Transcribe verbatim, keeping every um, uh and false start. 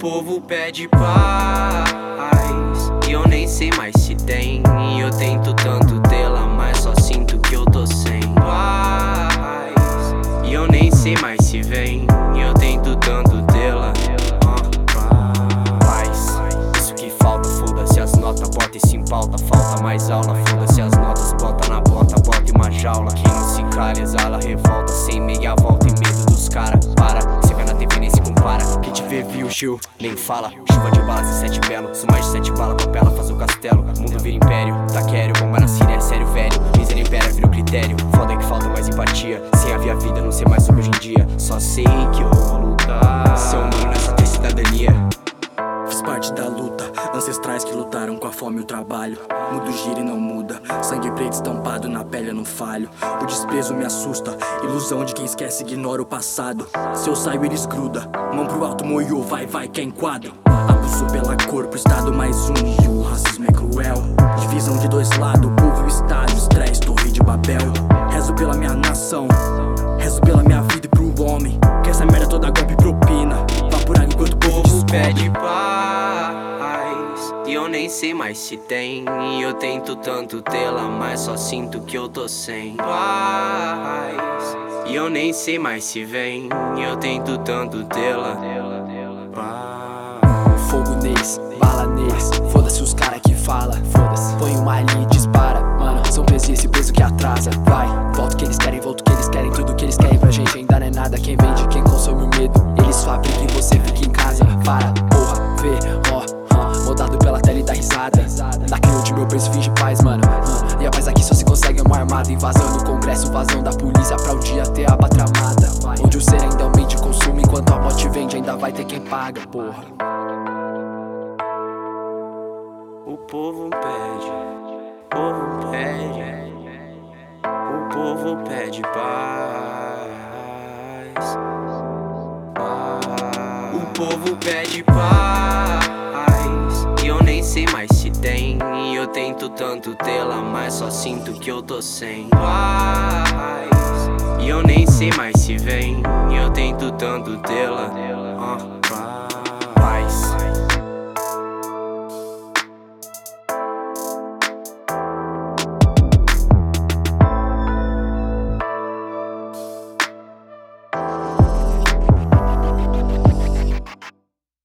povo pede paz e eu nem sei mais se tem. E eu tento tanto tê-la, mas só sinto que eu tô sem paz. E eu nem sei mais se vem. E eu tento tanto tê-la. uh, Paz, isso que falta, foda-se as notas, bota isso em pauta. Falta mais aula, foda-se as notas, bota na bota, bota em uma jaula. Que não se cala, exala, revolta, sem meia volta e medo dos cara. Para, cê vai na T V nem se compara. Quem te vê viu, Gil, nem fala. Chuva de balas e sete belo, sou mais de sete balas, papela faz o castelo. Mundo vira império, taquério, bomba na Síria, é sério, velho. Miséria impéria, vira o critério. Foda que falta mais empatia. Sem a minha vida, não sei mais sobre hoje em dia. Só sei que eu vou lutar. Ser humano é só ter cidadania. Fiz parte da luta, ancestrais que lutaram com a fome e o trabalho. Mundo gira e não muda, sangue preto estampado na pele eu não falho. O desprezo me assusta, ilusão de quem esquece ignora o passado. Se eu saio eles gruda, mão pro alto moiou, vai vai que é enquadro. Abuso pela cor pro estado mais um, e o racismo é cruel. Divisão de dois lados, povo e o estado, estresse, torre de Babel. Rezo pela minha nação, rezo pela minha vida e pro homem. Que essa merda toda golpe propina, vaporar enquanto o povo povo pede descobre. paz e eu nem sei mais se tem. E eu tento tanto tê-la, mas só sinto que eu tô sem paz. E eu nem sei mais se vem. E eu tento tanto tê-la. Fogo neles, bala neles, foda-se os cara que fala, foda-se. Põe uma linha e dispara, mano, são peso e esse peso que atrasa. Vai, volta o que eles querem, volta o que eles querem. Tudo que eles querem pra gente ainda não é nada. Quem vende, quem consome o medo, eles fabricam e você fica em casa. Para, porra, vê, ó, uh, moldado pela tela e dá risada. Daquele de meu peso finge paz, mano, uh, e a paz aqui só se consegue uma armada. Invasão no congresso, invasão da polícia pra um dia ter a aba tramada. Onde o ser ainda aumente o consumo, enquanto a morte vende ainda vai ter quem paga, porra. O povo pede, o povo pede, o povo pede paz, paz. O povo pede paz e eu nem sei mais se tem. E eu tento tanto tê-la, mas só sinto que eu tô sem paz. E eu nem sei mais se vem. E eu tento tanto tê-la. uh.